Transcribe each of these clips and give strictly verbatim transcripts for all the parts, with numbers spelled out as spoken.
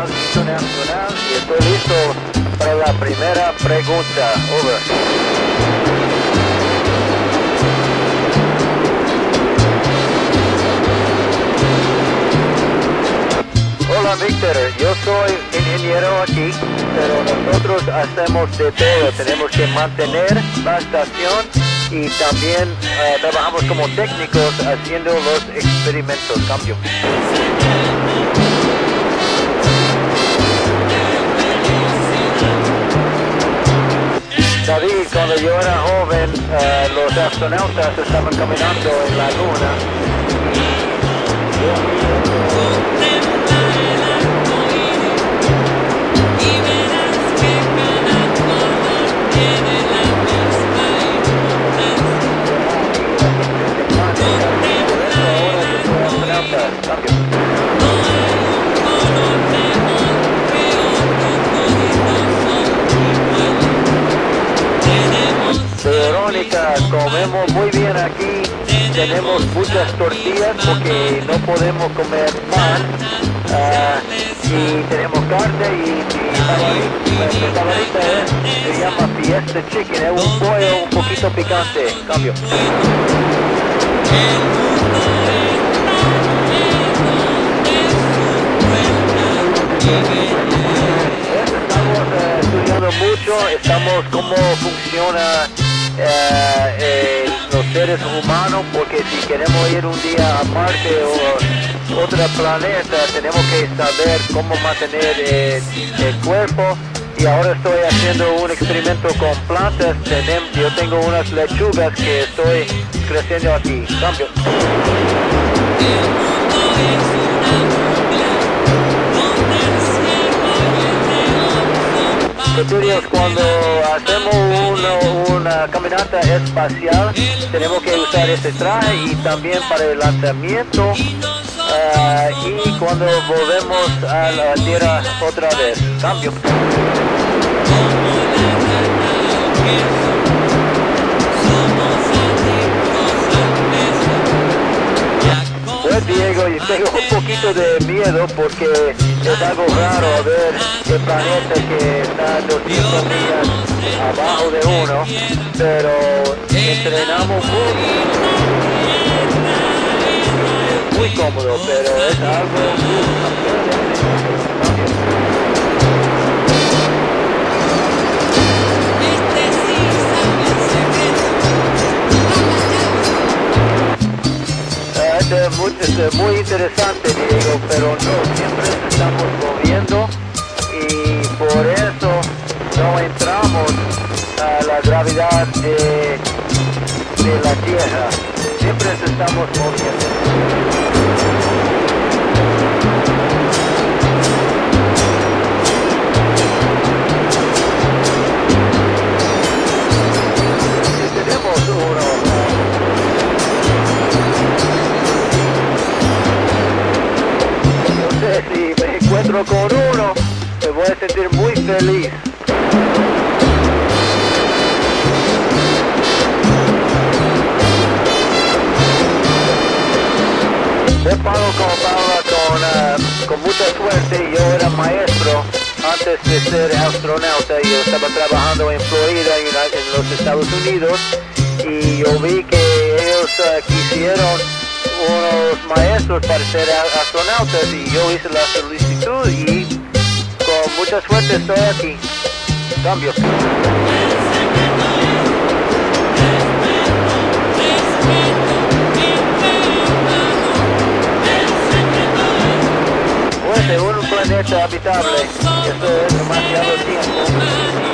Internacional, Internacional, y estoy listo para la primera pregunta. Over. Hola Víctor, yo soy ingeniero aquí, pero nosotros hacemos de todo. Tenemos que mantener la estación y también uh, trabajamos como técnicos haciendo los experimentos. Cambio. David, cuando yo era joven, uh, los astronautas estaban caminando en la luna y yo... Verónica, comemos muy bien aquí, tenemos muchas tortillas porque no podemos comer pan, uh, y tenemos carne y, y mi favorita es, se llama Fiesta Chicken, es un pollo un poquito picante. Cambio. Estamos uh, estudiando mucho, estamos cómo funciona uh, eh, los seres humanos, porque si queremos ir un día a Marte o otro planeta, tenemos que saber cómo mantener eh, el cuerpo. Y ahora estoy haciendo un experimento con plantas. Tenem, yo tengo unas lechugas que estoy creciendo aquí. Cambio. Estudios, cuando hacemos una, una caminata espacial, tenemos que usar este traje y también para el lanzamiento. Uh, y cuando volvemos a la Tierra otra vez. Cambio. Pues Diego, yo tengo un poquito de miedo porque es algo raro ver el planeta que está doscientas millas abajo de uno, pero entrenamos muy muy cómodo, pero es algo este es muy, este es muy interesante, Diego, pero no siempre estamos moviendo y por eso no entramos a la gravedad de, de la Tierra. Siempre estamos moviendo. Si me encuentro con uno, me voy a sentir muy feliz. Yo pago como Paula con, uh, con mucha suerte. Yo era maestro antes de ser astronauta y yo estaba trabajando en Florida, en, en los Estados Unidos, y yo vi que ellos uh, quisieron unos maestros para ser astronautas y yo hice la solicitud y con mucha suerte estoy aquí. Cambio. Pues de un planeta habitable, esto es demasiado tiempo.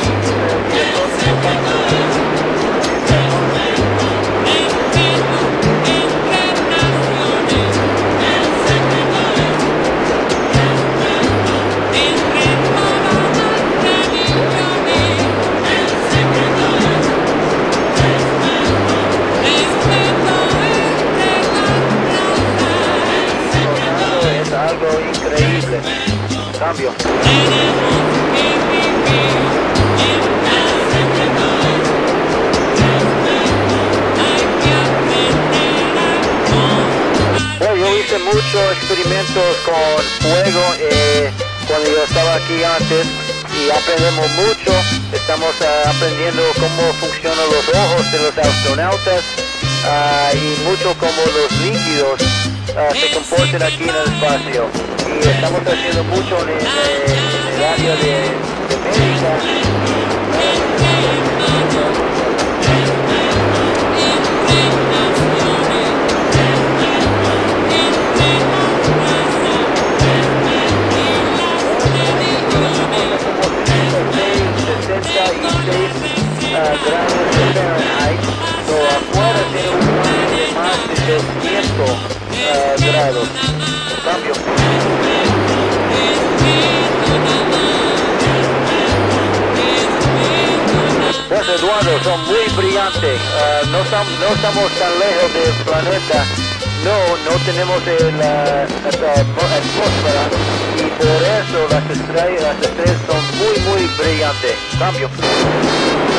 Increíble. Cambio. Bueno, yo hice muchos experimentos con fuego. Eh, cuando yo estaba aquí antes y aprendemos mucho. Estamos uh, aprendiendo cómo funcionan los ojos de los astronautas uh, y mucho cómo los líquidos uh, se comportan aquí en el espacio. Y estamos haciendo mucho en, en, en el área de, de médica. sesenta y seis uh, grados de Fahrenheit, so afuera tiene un cambio de más de doscientos uh, grados. Cambio. Pues Eduardo, son muy brillantes, uh, no, tam, no estamos tan lejos del planeta, no, no tenemos el, uh, la atmósfera y por eso las estrellas, las estrellas son muy muy brillantes. Cambio.